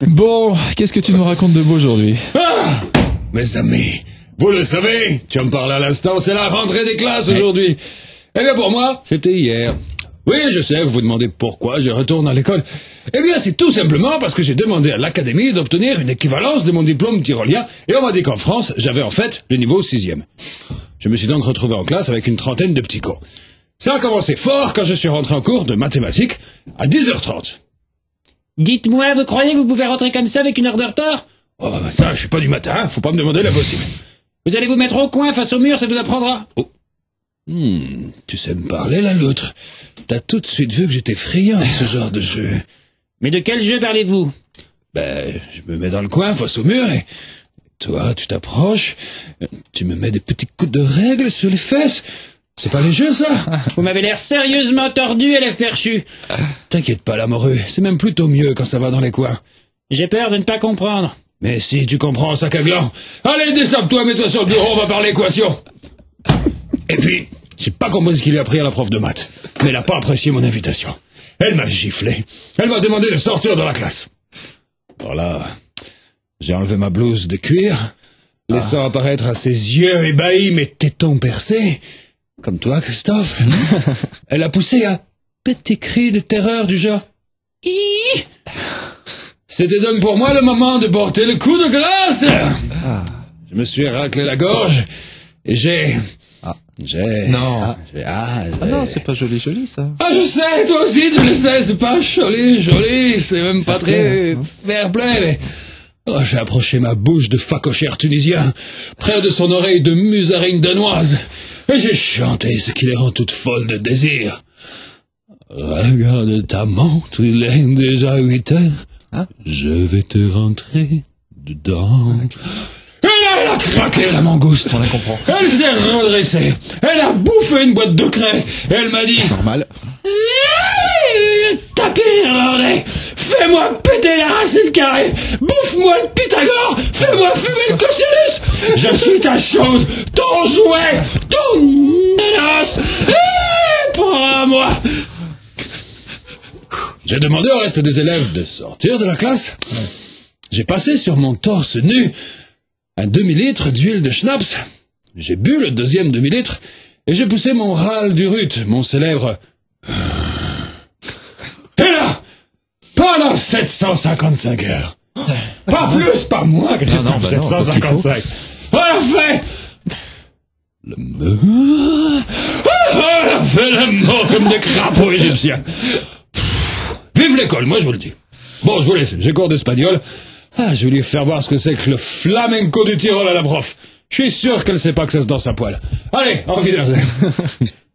Bon, qu'est-ce que tu nous racontes de beau aujourd'hui? Ah, mes amis, vous le savez, tu en parles à l'instant, c'est la rentrée des classes aujourd'hui. Eh bien pour moi, c'était hier. Oui, je sais, vous vous demandez pourquoi je retourne à l'école. Eh bien, c'est tout simplement parce que j'ai demandé à l'académie d'obtenir une équivalence de mon diplôme tyrolien, et on m'a dit qu'en France, j'avais en fait le niveau 6e. Je me suis donc retrouvé en classe avec une trentaine de petits cons. Ça a commencé fort quand je suis rentré en cours de mathématiques à 10h30. Dites-moi, vous croyez que vous pouvez rentrer comme ça avec une heure de retard? Oh, bah ça, je suis pas du matin, hein, faut pas me demander l'impossible. Vous allez vous mettre au coin face au mur, ça vous apprendra. Oh. Tu sais me parler, là, l'autre. T'as tout de suite vu que j'étais friand avec ce genre de jeu. Mais de quel jeu parlez-vous? Ben, je me mets dans le coin face au mur et... Toi, tu t'approches, tu me mets des petits coups de règle sur les fesses. C'est pas les jeux, ça? Vous m'avez l'air sérieusement tordu, élève perchu. T'inquiète pas, l'amoureux, c'est même plutôt mieux quand ça va dans les coins. J'ai peur de ne pas comprendre. Mais si tu comprends, sac à gland. Allez, descends-toi, mets-toi sur le bureau, on va parler équation. Et puis, j'ai pas compris ce qu'il lui a pris à la prof de maths, mais elle a pas apprécié mon invitation. Elle m'a giflé. Elle m'a demandé de sortir de la classe. Alors là, j'ai enlevé ma blouse de cuir, laissant apparaître à ses yeux ébahis mes tétons percés, comme toi, Christophe. Elle a poussé un petit cri de terreur du genre « Hi !» C'était donc pour moi le moment de porter le coup de grâce. Je me suis raclé la gorge et Non. Non, c'est pas joli ça. Ah, je sais, toi aussi tu le sais, c'est pas joli, c'est même pas très fair-play, mais... Oh, j'ai approché ma bouche de facochère tunisien, près de son oreille de musarine danoise, et j'ai chanté ce qui les rend toutes folles de désir. Regarde ta montre, il est déjà 8 heures, je vais te rentrer dedans. Et là, elle a craqué la mangouste. On la comprend. Elle s'est redressée. Elle a bouffé une boîte de craie. Et elle m'a dit... Normal. Tapis irlandais, fais-moi péter la racine carrée, bouffe-moi le Pythagore, fais-moi fumer le cosinus. Je suis ta chose, ton jouet, ton nanos. Prends-moi. J'ai demandé au reste des élèves de sortir de la classe. J'ai passé sur mon torse nu un demi-litre d'huile de schnapps. J'ai bu le deuxième demi-litre et j'ai poussé mon râle du rut, mon célèbre... Et là, pendant 755 heures, pas plus, pas moins, Christophe, 755, on a fait le mot, on a fait le mot comme des crapauds égyptiens. Vive l'école, moi je vous le dis. Bon, je vous laisse, j'ai cours d'espagnol. Je vais lui faire voir ce que c'est que le flamenco du Tyrol à la prof. Je suis sûr qu'elle sait pas que ça se danse à poil. Allez, au revoir.